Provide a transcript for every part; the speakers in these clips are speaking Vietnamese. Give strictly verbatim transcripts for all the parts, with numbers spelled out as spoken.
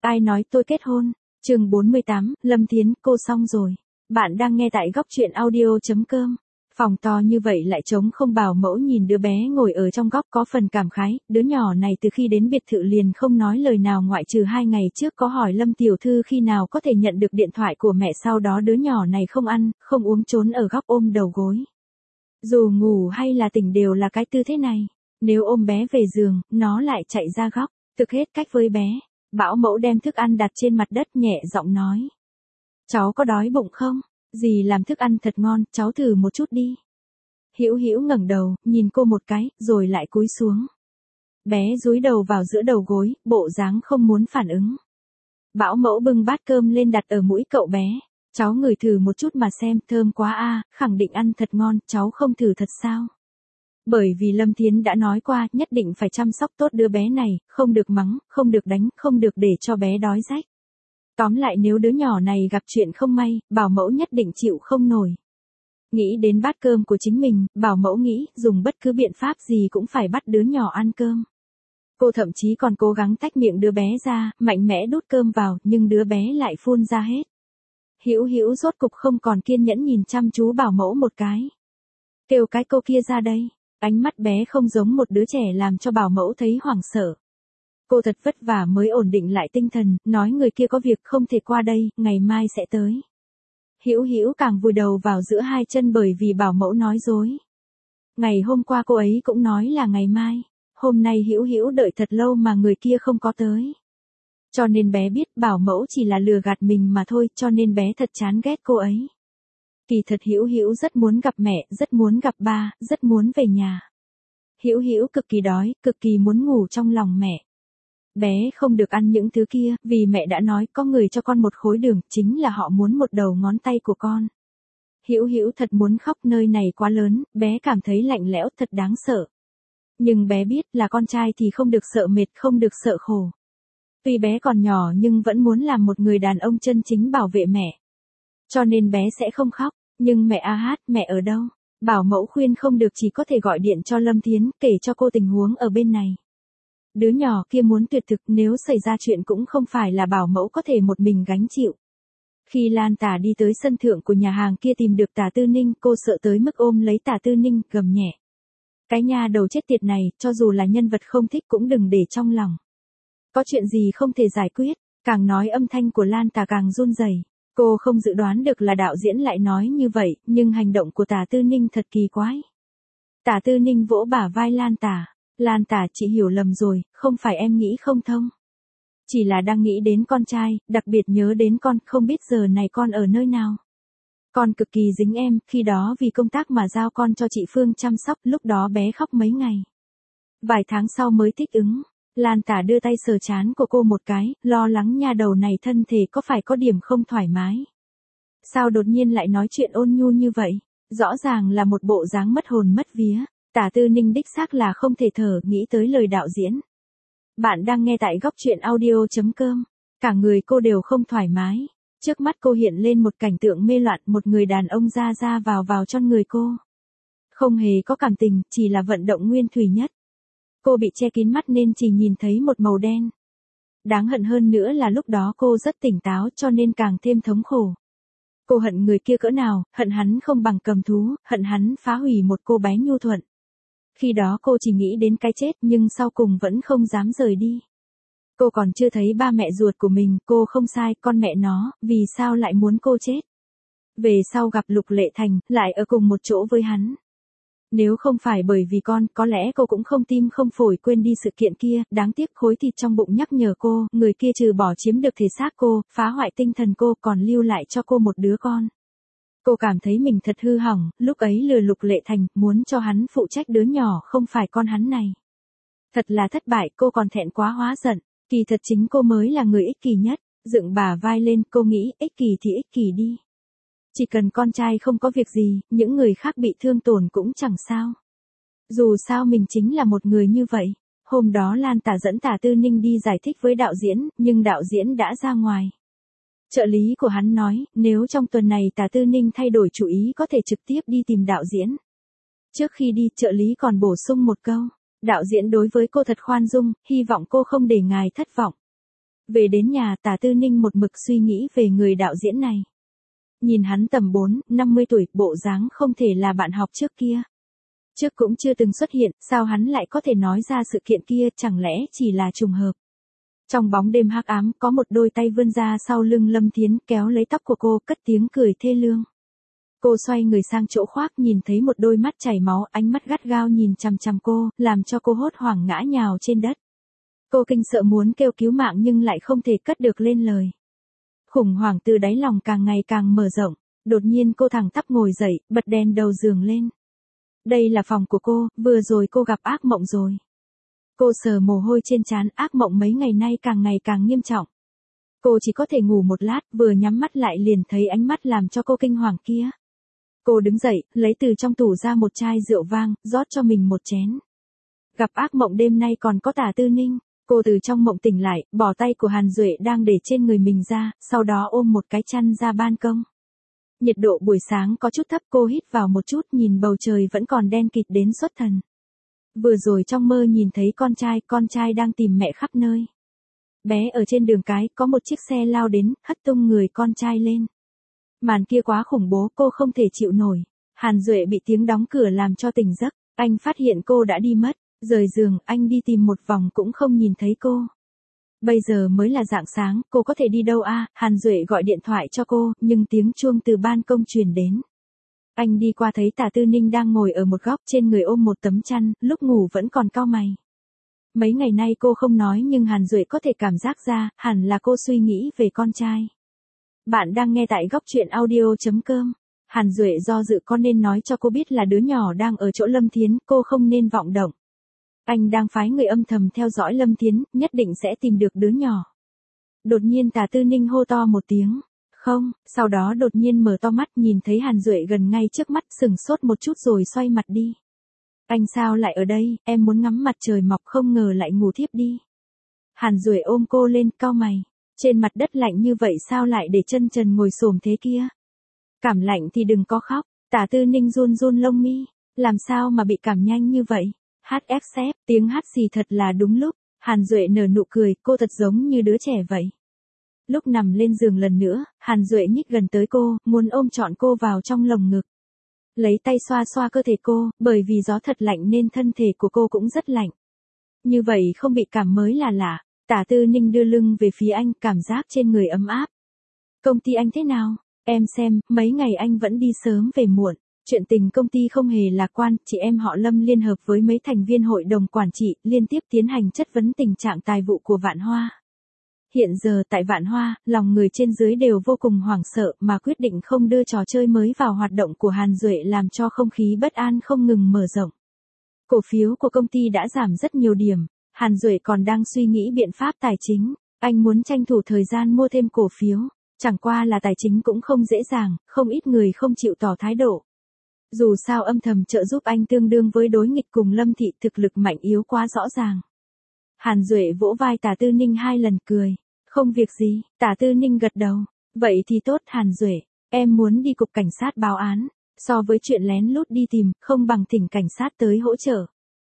Ai nói tôi kết hôn? Chương bốn mươi tám, Lâm Thiến, cô xong rồi. Bạn đang nghe tại góc truyện audio chấm com. Phòng to như vậy lại trống không, bảo mẫu nhìn đứa bé ngồi ở trong góc có phần cảm khái, đứa nhỏ này từ khi đến biệt thự liền không nói lời nào ngoại trừ hai ngày trước có hỏi Lâm tiểu thư khi nào có thể nhận được điện thoại của mẹ, sau đó đứa nhỏ này không ăn, không uống, trốn ở góc ôm đầu gối. Dù ngủ hay là tỉnh đều là cái tư thế này, nếu ôm bé về giường, nó lại chạy ra góc, thực hết cách với bé. Bảo mẫu đem thức ăn đặt trên mặt đất, nhẹ giọng nói. Cháu có đói bụng không? Dì làm thức ăn thật ngon, cháu thử một chút đi. Hữu Hữu ngẩng đầu, nhìn cô một cái, rồi lại cúi xuống. Bé dúi đầu vào giữa đầu gối, bộ dáng không muốn phản ứng. Bảo mẫu bưng bát cơm lên đặt ở mũi cậu bé. Cháu ngửi thử một chút mà xem, thơm quá a, khẳng định ăn thật ngon, cháu không thử thật sao? Bởi vì Lâm Thiến đã nói qua, nhất định phải chăm sóc tốt đứa bé này, không được mắng, không được đánh, không được để cho bé đói rách. Tóm lại nếu đứa nhỏ này gặp chuyện không may, bảo mẫu nhất định chịu không nổi. Nghĩ đến bát cơm của chính mình, bảo mẫu nghĩ, dùng bất cứ biện pháp gì cũng phải bắt đứa nhỏ ăn cơm. Cô thậm chí còn cố gắng tách miệng đứa bé ra, mạnh mẽ đút cơm vào, nhưng đứa bé lại phun ra hết. Hữu Hữu rốt cục không còn kiên nhẫn nhìn chăm chú bảo mẫu một cái. Kêu cái cô kia ra đây. Ánh mắt bé không giống một đứa trẻ làm cho bảo mẫu thấy hoảng sợ. Cô thật vất vả mới ổn định lại tinh thần, nói người kia có việc không thể qua đây, ngày mai sẽ tới. Hữu Hữu càng vùi đầu vào giữa hai chân bởi vì bảo mẫu nói dối. Ngày hôm qua cô ấy cũng nói là ngày mai, hôm nay Hữu Hữu đợi thật lâu mà người kia không có tới. Cho nên bé biết bảo mẫu chỉ là lừa gạt mình mà thôi, cho nên bé thật chán ghét cô ấy. Kỳ thật Hữu Hữu rất muốn gặp mẹ, rất muốn gặp ba, rất muốn về nhà. Hữu Hữu cực kỳ đói, cực kỳ muốn ngủ trong lòng mẹ. Bé không được ăn những thứ kia, vì mẹ đã nói có người cho con một khối đường, chính là họ muốn một đầu ngón tay của con. Hữu Hữu thật muốn khóc, nơi này quá lớn, bé cảm thấy lạnh lẽo, thật đáng sợ. Nhưng bé biết là con trai thì không được sợ mệt, không được sợ khổ. Tuy bé còn nhỏ nhưng vẫn muốn làm một người đàn ông chân chính bảo vệ mẹ. Cho nên bé sẽ không khóc, nhưng mẹ a hát, mẹ ở đâu? Bảo mẫu khuyên không được, chỉ có thể gọi điện cho Lâm Thiến, kể cho cô tình huống ở bên này. Đứa nhỏ kia muốn tuyệt thực, nếu xảy ra chuyện cũng không phải là bảo mẫu có thể một mình gánh chịu. Khi Lan Tả đi tới sân thượng của nhà hàng kia tìm được Tả Tư Ninh, cô sợ tới mức ôm lấy Tả Tư Ninh, gầm nhẹ. Cái nha đầu chết tiệt này, cho dù là nhân vật không thích cũng đừng để trong lòng. Có chuyện gì không thể giải quyết, càng nói âm thanh của Lan Tả càng run rẩy. Cô không dự đoán được là đạo diễn lại nói như vậy, nhưng hành động của Tả Tư Ninh thật kỳ quái. Tả Tư Ninh vỗ bả vai Lan Tả. Lan Tả, chị hiểu lầm rồi, không phải em nghĩ không thông. Chỉ là đang nghĩ đến con trai, đặc biệt nhớ đến con, không biết giờ này con ở nơi nào. Con cực kỳ dính em, khi đó vì công tác mà giao con cho chị Phương chăm sóc, lúc đó bé khóc mấy ngày. Vài tháng sau mới thích ứng. Lan Tả đưa tay sờ trán của cô một cái, lo lắng nha đầu này thân thể có phải có điểm không thoải mái. Sao đột nhiên lại nói chuyện ôn nhu như vậy, rõ ràng là một bộ dáng mất hồn mất vía. Tả Tư Ninh đích xác là không thể thở, nghĩ tới lời đạo diễn. Bạn đang nghe tại góc truyện audio chấm com. Cả người cô đều không thoải mái. Trước mắt cô hiện lên một cảnh tượng mê loạn, một người đàn ông ra ra vào vào trong người cô. Không hề có cảm tình, chỉ là vận động nguyên thủy nhất. Cô bị che kín mắt nên chỉ nhìn thấy một màu đen. Đáng hận hơn nữa là lúc đó cô rất tỉnh táo cho nên càng thêm thống khổ. Cô hận người kia cỡ nào, hận hắn không bằng cầm thú, hận hắn phá hủy một cô bé nhu thuận. Khi đó cô chỉ nghĩ đến cái chết nhưng sau cùng vẫn không dám rời đi. Cô còn chưa thấy ba mẹ ruột của mình, cô không sai, con mẹ nó, vì sao lại muốn cô chết? Về sau gặp Lục Lệ Thành, lại ở cùng một chỗ với hắn. Nếu không phải bởi vì con, có lẽ cô cũng không tim không phổi quên đi sự kiện kia, đáng tiếc khối thịt trong bụng nhắc nhở cô, người kia trừ bỏ chiếm được thể xác cô, phá hoại tinh thần cô, còn lưu lại cho cô một đứa con. Cô cảm thấy mình thật hư hỏng, lúc ấy lừa Lục Lệ Thành, muốn cho hắn phụ trách đứa nhỏ không phải con hắn này. Thật là thất bại, cô còn thẹn quá hóa giận, kỳ thật chính cô mới là người ích kỷ nhất, dựng bả vai lên, cô nghĩ, ích kỷ thì ích kỷ đi. Chỉ cần con trai không có việc gì, những người khác bị thương tổn cũng chẳng sao. Dù sao mình chính là một người như vậy. Hôm đó Lan Tả dẫn Tả Tư Ninh đi giải thích với đạo diễn, nhưng đạo diễn đã ra ngoài. Trợ lý của hắn nói, nếu trong tuần này Tả Tư Ninh thay đổi chủ ý có thể trực tiếp đi tìm đạo diễn. Trước khi đi, trợ lý còn bổ sung một câu, đạo diễn đối với cô thật khoan dung, hy vọng cô không để ngài thất vọng. Về đến nhà Tả Tư Ninh một mực suy nghĩ về người đạo diễn này. Nhìn hắn tầm bốn, năm mươi tuổi, bộ dáng không thể là bạn học trước kia. Trước cũng chưa từng xuất hiện, sao hắn lại có thể nói ra sự kiện kia, chẳng lẽ chỉ là trùng hợp. Trong bóng đêm hắc ám, có một đôi tay vươn ra sau lưng Lâm Thiến, kéo lấy tóc của cô, cất tiếng cười thê lương. Cô xoay người sang chỗ khoác, nhìn thấy một đôi mắt chảy máu, ánh mắt gắt gao nhìn chằm chằm cô, làm cho cô hốt hoảng ngã nhào trên đất. Cô kinh sợ muốn kêu cứu mạng nhưng lại không thể cất được lên lời. Khủng hoảng từ đáy lòng càng ngày càng mở rộng, đột nhiên cô thẳng tắp ngồi dậy, bật đèn đầu giường lên. Đây là phòng của cô, vừa rồi cô gặp ác mộng rồi. Cô sờ mồ hôi trên trán, ác mộng mấy ngày nay càng ngày càng nghiêm trọng. Cô chỉ có thể ngủ một lát, vừa nhắm mắt lại liền thấy ánh mắt làm cho cô kinh hoàng kia. Cô đứng dậy, lấy từ trong tủ ra một chai rượu vang, rót cho mình một chén. Gặp ác mộng đêm nay còn có Tả Tư Ninh, cô từ trong mộng tỉnh lại, bỏ tay của Hàn Duệ đang để trên người mình ra, sau đó ôm một cái chăn ra ban công. Nhiệt độ buổi sáng có chút thấp, cô hít vào một chút, nhìn bầu trời vẫn còn đen kịt đến xuất thần. Vừa rồi trong mơ nhìn thấy con trai, con trai đang tìm mẹ khắp nơi. Bé ở trên đường cái, có một chiếc xe lao đến, hất tung người con trai lên. Màn kia quá khủng bố, cô không thể chịu nổi. Hàn Duệ bị tiếng đóng cửa làm cho tỉnh giấc, anh phát hiện cô đã đi mất, rời giường, anh đi tìm một vòng cũng không nhìn thấy cô. Bây giờ mới là rạng sáng, cô có thể đi đâu a? À? Hàn Duệ gọi điện thoại cho cô, nhưng tiếng chuông từ ban công truyền đến. Anh đi qua thấy Tả Tư Ninh đang ngồi ở một góc, trên người ôm một tấm chăn, lúc ngủ vẫn còn cau mày. Mấy ngày nay cô không nói nhưng Hàn Duệ có thể cảm giác ra, hẳn là cô suy nghĩ về con trai. Bạn đang nghe tại góc truyện audio chấm com. Hàn Duệ do dự có nên nói cho cô biết là đứa nhỏ đang ở chỗ Lâm Thiến, cô không nên vọng động. Anh đang phái người âm thầm theo dõi Lâm Thiến, nhất định sẽ tìm được đứa nhỏ. Đột nhiên Tả Tư Ninh hô to một tiếng. Không, sau đó đột nhiên mở to mắt nhìn thấy Hàn Duệ gần ngay trước mắt, sừng sốt một chút rồi xoay mặt đi. Anh sao lại ở đây, em muốn ngắm mặt trời mọc không ngờ lại ngủ thiếp đi. Hàn Duệ ôm cô lên, cau mày. Trên mặt đất lạnh như vậy sao lại để chân trần ngồi xổm thế kia? Cảm lạnh thì đừng có khóc. Tả Tư Ninh run run lông mi. Làm sao mà bị cảm nhanh như vậy? hát ép xê, tiếng hát xì thật là đúng lúc. Hàn Duệ nở nụ cười, cô thật giống như đứa trẻ vậy. Lúc nằm lên giường lần nữa, Hàn Duệ nhích gần tới cô, muốn ôm trọn cô vào trong lồng ngực. Lấy tay xoa xoa cơ thể cô, bởi vì gió thật lạnh nên thân thể của cô cũng rất lạnh. Như vậy không bị cảm mới là lạ. Tả Tư Ninh đưa lưng về phía anh, cảm giác trên người ấm áp. Công ty anh thế nào? Em xem, mấy ngày anh vẫn đi sớm về muộn. Chuyện tình công ty không hề lạc quan, chị em họ Lâm liên hợp với mấy thành viên hội đồng quản trị, liên tiếp tiến hành chất vấn tình trạng tài vụ của Vạn Hoa. Hiện giờ tại Vạn Hoa, lòng người trên dưới đều vô cùng hoảng sợ mà quyết định không đưa trò chơi mới vào hoạt động của Hàn Duệ làm cho không khí bất an không ngừng mở rộng. Cổ phiếu của công ty đã giảm rất nhiều điểm. Hàn Duệ còn đang suy nghĩ biện pháp tài chính, anh muốn tranh thủ thời gian mua thêm cổ phiếu, chẳng qua là tài chính cũng không dễ dàng, không ít người không chịu tỏ thái độ. Dù sao âm thầm trợ giúp anh tương đương với đối nghịch cùng Lâm Thị, thực lực mạnh yếu quá rõ ràng. Hàn Duệ vỗ vai Tả Tư Ninh hai lần cười, không việc gì, Tả Tư Ninh gật đầu, vậy thì tốt Hàn Duệ, em muốn đi cục cảnh sát báo án, so với chuyện lén lút đi tìm, không bằng thỉnh cảnh sát tới hỗ trợ.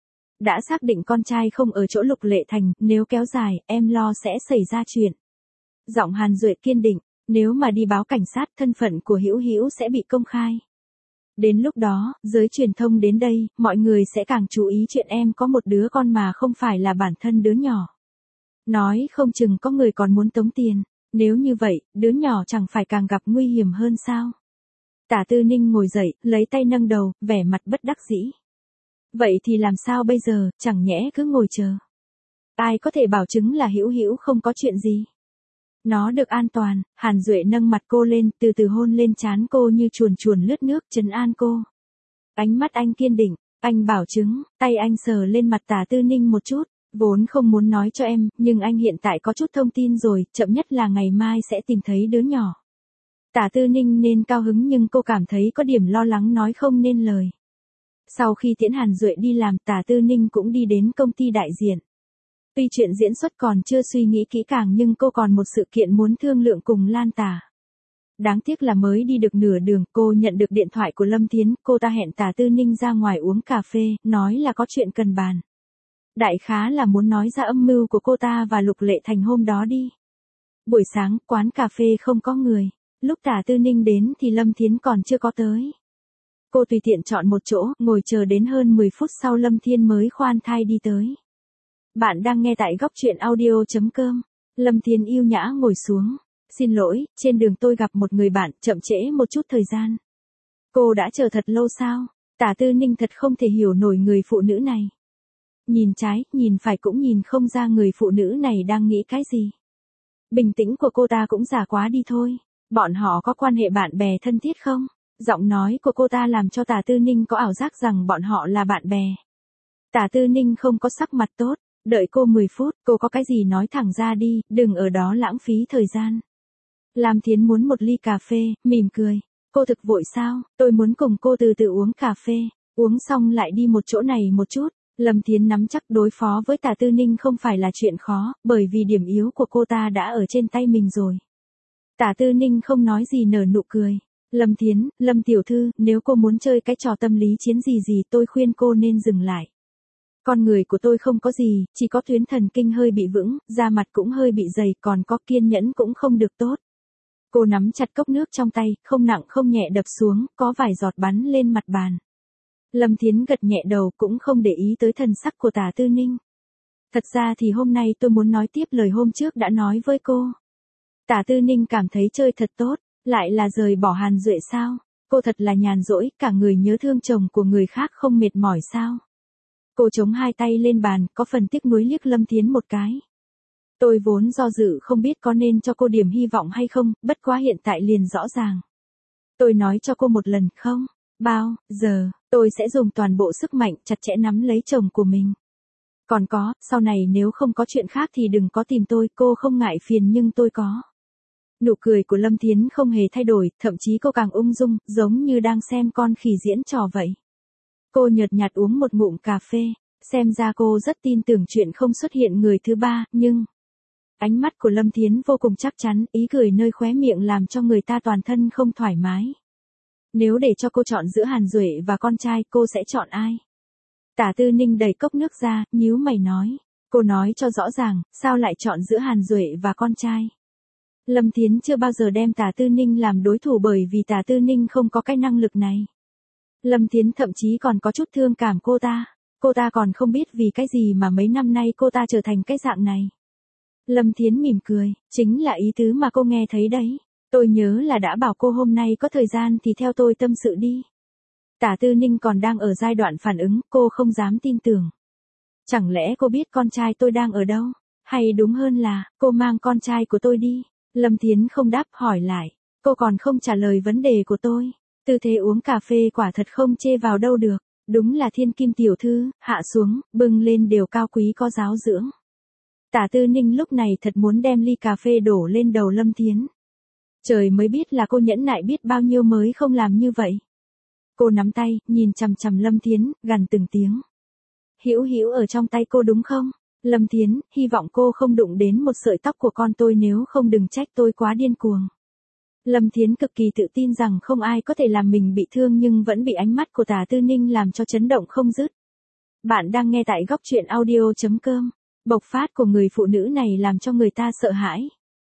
Đã xác định con trai không ở chỗ Lục Lệ Thành, nếu kéo dài, em lo sẽ xảy ra chuyện. Giọng Hàn Duệ kiên định, nếu mà đi báo cảnh sát thân phận của Hữu Hữu sẽ bị công khai. Đến lúc đó, giới truyền thông đến đây, mọi người sẽ càng chú ý chuyện em có một đứa con mà không phải là bản thân đứa nhỏ. Nói không chừng có người còn muốn tống tiền, nếu như vậy, đứa nhỏ chẳng phải càng gặp nguy hiểm hơn sao? Tả Tư Ninh ngồi dậy, lấy tay nâng đầu, vẻ mặt bất đắc dĩ. Vậy thì làm sao bây giờ, chẳng nhẽ cứ ngồi chờ. Ai có thể bảo chứng là Hữu Hữu không có chuyện gì? Nó được an toàn. Hàn Duệ nâng mặt cô lên, từ từ hôn lên trán cô như chuồn chuồn lướt nước, trấn an cô. Ánh mắt anh kiên định, anh bảo chứng, tay anh sờ lên mặt Tả Tư Ninh một chút, vốn không muốn nói cho em, nhưng anh hiện tại có chút thông tin rồi, chậm nhất là ngày mai sẽ tìm thấy đứa nhỏ. Tả Tư Ninh nên cao hứng nhưng cô cảm thấy có điểm lo lắng nói không nên lời. Sau khi tiễn Hàn Duệ đi làm, Tả Tư Ninh cũng đi đến công ty đại diện. Tuy chuyện diễn xuất còn chưa suy nghĩ kỹ càng nhưng cô còn một sự kiện muốn thương lượng cùng Lan Tả. Đáng tiếc là mới đi được nửa đường, cô nhận được điện thoại của Lâm Thiến, cô ta hẹn Tả Tư Ninh ra ngoài uống cà phê, nói là có chuyện cần bàn. Đại khái là muốn nói ra âm mưu của cô ta và Lục Lệ Thành hôm đó đi. Buổi sáng, quán cà phê không có người. Lúc Tả Tư Ninh đến thì Lâm Thiến còn chưa có tới. Cô tùy tiện chọn một chỗ, ngồi chờ đến hơn mười phút sau Lâm Thiên mới khoan thai đi tới. Bạn đang nghe tại góc truyện audio.com. Lâm Thiên yêu nhã ngồi xuống. Xin lỗi, trên đường tôi gặp một người bạn, chậm trễ một chút thời gian. Cô đã chờ thật lâu sao? Tả Tư Ninh thật không thể hiểu nổi người phụ nữ này. Nhìn trái, nhìn phải cũng nhìn không ra người phụ nữ này đang nghĩ cái gì. Bình tĩnh của cô ta cũng giả quá đi thôi. Bọn họ có quan hệ bạn bè thân thiết không? Giọng nói của cô ta làm cho Tả Tư Ninh có ảo giác rằng bọn họ là bạn bè. Tả Tư Ninh không có sắc mặt tốt. Đợi cô mười phút, cô có cái gì nói thẳng ra đi, đừng ở đó lãng phí thời gian. Lam Thiến muốn một ly cà phê, mỉm cười. Cô thực vội sao? Tôi muốn cùng cô từ từ uống cà phê. Uống xong lại đi một chỗ này một chút. Lâm Thiến nắm chắc đối phó với Tả Tư Ninh không phải là chuyện khó, bởi vì điểm yếu của cô ta đã ở trên tay mình rồi. Tả Tư Ninh không nói gì nở nụ cười. Lâm Thiến, Lâm tiểu thư, nếu cô muốn chơi cái trò tâm lý chiến gì gì tôi khuyên cô nên dừng lại. Con người của tôi không có gì, chỉ có tuyến thần kinh hơi bị vững, da mặt cũng hơi bị dày, còn có kiên nhẫn cũng không được tốt. Cô nắm chặt cốc nước trong tay, không nặng không nhẹ đập xuống, có vài giọt bắn lên mặt bàn. Lâm Thiến gật nhẹ đầu cũng không để ý tới thần sắc của Tả Tư Ninh. Thật ra thì hôm nay tôi muốn nói tiếp lời hôm trước đã nói với cô. Tả Tư Ninh cảm thấy chơi thật tốt, lại là rời bỏ Hàn Duệ sao? Cô thật là nhàn rỗi, cả người nhớ thương chồng của người khác không mệt mỏi sao? Cô chống hai tay lên bàn, có phần tiếc nuối liếc Lâm Thiến một cái. Tôi vốn do dự không biết có nên cho cô điểm hy vọng hay không, bất quá hiện tại liền rõ ràng. Tôi nói cho cô một lần không? Bao giờ, tôi sẽ dùng toàn bộ sức mạnh chặt chẽ nắm lấy chồng của mình. Còn có, sau này nếu không có chuyện khác thì đừng có tìm tôi, cô không ngại phiền nhưng tôi có. Nụ cười của Lâm Thiến không hề thay đổi, thậm chí cô càng ung dung, giống như đang xem con khỉ diễn trò vậy. Cô nhợt nhạt uống một ngụm cà phê, xem ra cô rất tin tưởng chuyện không xuất hiện người thứ ba, nhưng... Ánh mắt của Lâm Thiến vô cùng chắc chắn, ý cười nơi khóe miệng làm cho người ta toàn thân không thoải mái. Nếu để cho cô chọn giữa Hàn Duệ và con trai, cô sẽ chọn ai? Tả Tư Ninh đẩy cốc nước ra, nhíu mày nói. Cô nói cho rõ ràng, sao lại chọn giữa Hàn Duệ và con trai? Lâm Thiến chưa bao giờ đem Tả Tư Ninh làm đối thủ bởi vì Tả Tư Ninh không có cái năng lực này. Lâm Thiến thậm chí còn có chút thương cảm cô ta. Cô ta còn không biết vì cái gì mà mấy năm nay cô ta trở thành cái dạng này. Lâm Thiến mỉm cười, chính là ý tứ mà cô nghe thấy đấy. Tôi nhớ là đã bảo cô hôm nay có thời gian thì theo tôi tâm sự đi. Tả Tư Ninh còn đang ở giai đoạn phản ứng, cô không dám tin tưởng. Chẳng lẽ cô biết con trai tôi đang ở đâu? Hay đúng hơn là, cô mang con trai của tôi đi? Lâm Thiến không đáp hỏi lại. Cô còn không trả lời vấn đề của tôi. Tư thế uống cà phê quả thật không chê vào đâu được. Đúng là thiên kim tiểu thư, hạ xuống, bưng lên đều cao quý có giáo dưỡng. Tả Tư Ninh lúc này thật muốn đem ly cà phê đổ lên đầu Lâm Thiến. Trời mới biết là cô nhẫn nại biết bao nhiêu mới không làm như vậy. Cô nắm tay, nhìn chằm chằm Lâm Thiến, gằn từng tiếng. Hữu hữu ở trong tay cô đúng không? Lâm Thiến, hy vọng cô không đụng đến một sợi tóc của con tôi, nếu không đừng trách tôi quá điên cuồng. Lâm Thiến cực kỳ tự tin rằng không ai có thể làm mình bị thương nhưng vẫn bị ánh mắt của Tả Tư Ninh làm cho chấn động không dứt. Bạn đang nghe tại góc truyện audio.com. Bộc phát của người phụ nữ này làm cho người ta sợ hãi.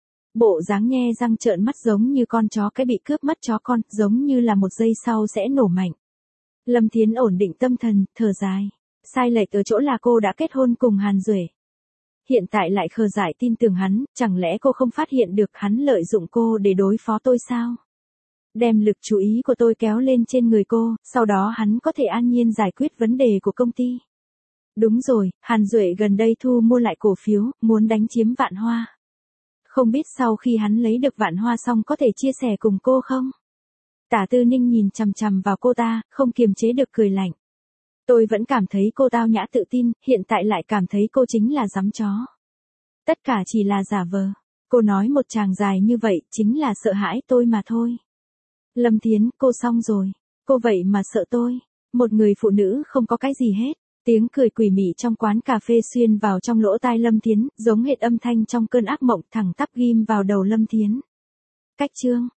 Bộ dáng nhe răng trợn mắt giống như con chó cái bị cướp mất chó con, giống như là một giây sau sẽ nổ mạnh. Lâm Thiến ổn định tâm thần, thở dài. Sai lệch ở chỗ là cô đã kết hôn cùng Hàn Duệ. Hiện tại lại khờ dại tin tưởng hắn, chẳng lẽ cô không phát hiện được hắn lợi dụng cô để đối phó tôi sao? Đem lực chú ý của tôi kéo lên trên người cô, sau đó hắn có thể an nhiên giải quyết vấn đề của công ty. Đúng rồi, Hàn Duệ gần đây thu mua lại cổ phiếu, muốn đánh chiếm Vạn Hoa. Không biết sau khi hắn lấy được Vạn Hoa xong có thể chia sẻ cùng cô không? Tả Tư Ninh nhìn chằm chằm vào cô ta, không kiềm chế được cười lạnh. Tôi vẫn cảm thấy cô tao nhã tự tin, hiện tại lại cảm thấy cô chính là giắm chó. Tất cả chỉ là giả vờ. Cô nói một tràng dài như vậy, chính là sợ hãi tôi mà thôi. Lâm Thiến, cô xong rồi. Cô vậy mà sợ tôi. Một người phụ nữ không có cái gì hết. Tiếng cười quỷ mị trong quán cà phê xuyên vào trong lỗ tai Lâm Thiến, giống hệt âm thanh trong cơn ác mộng thẳng tắp ghim vào đầu Lâm Thiến. Cách chương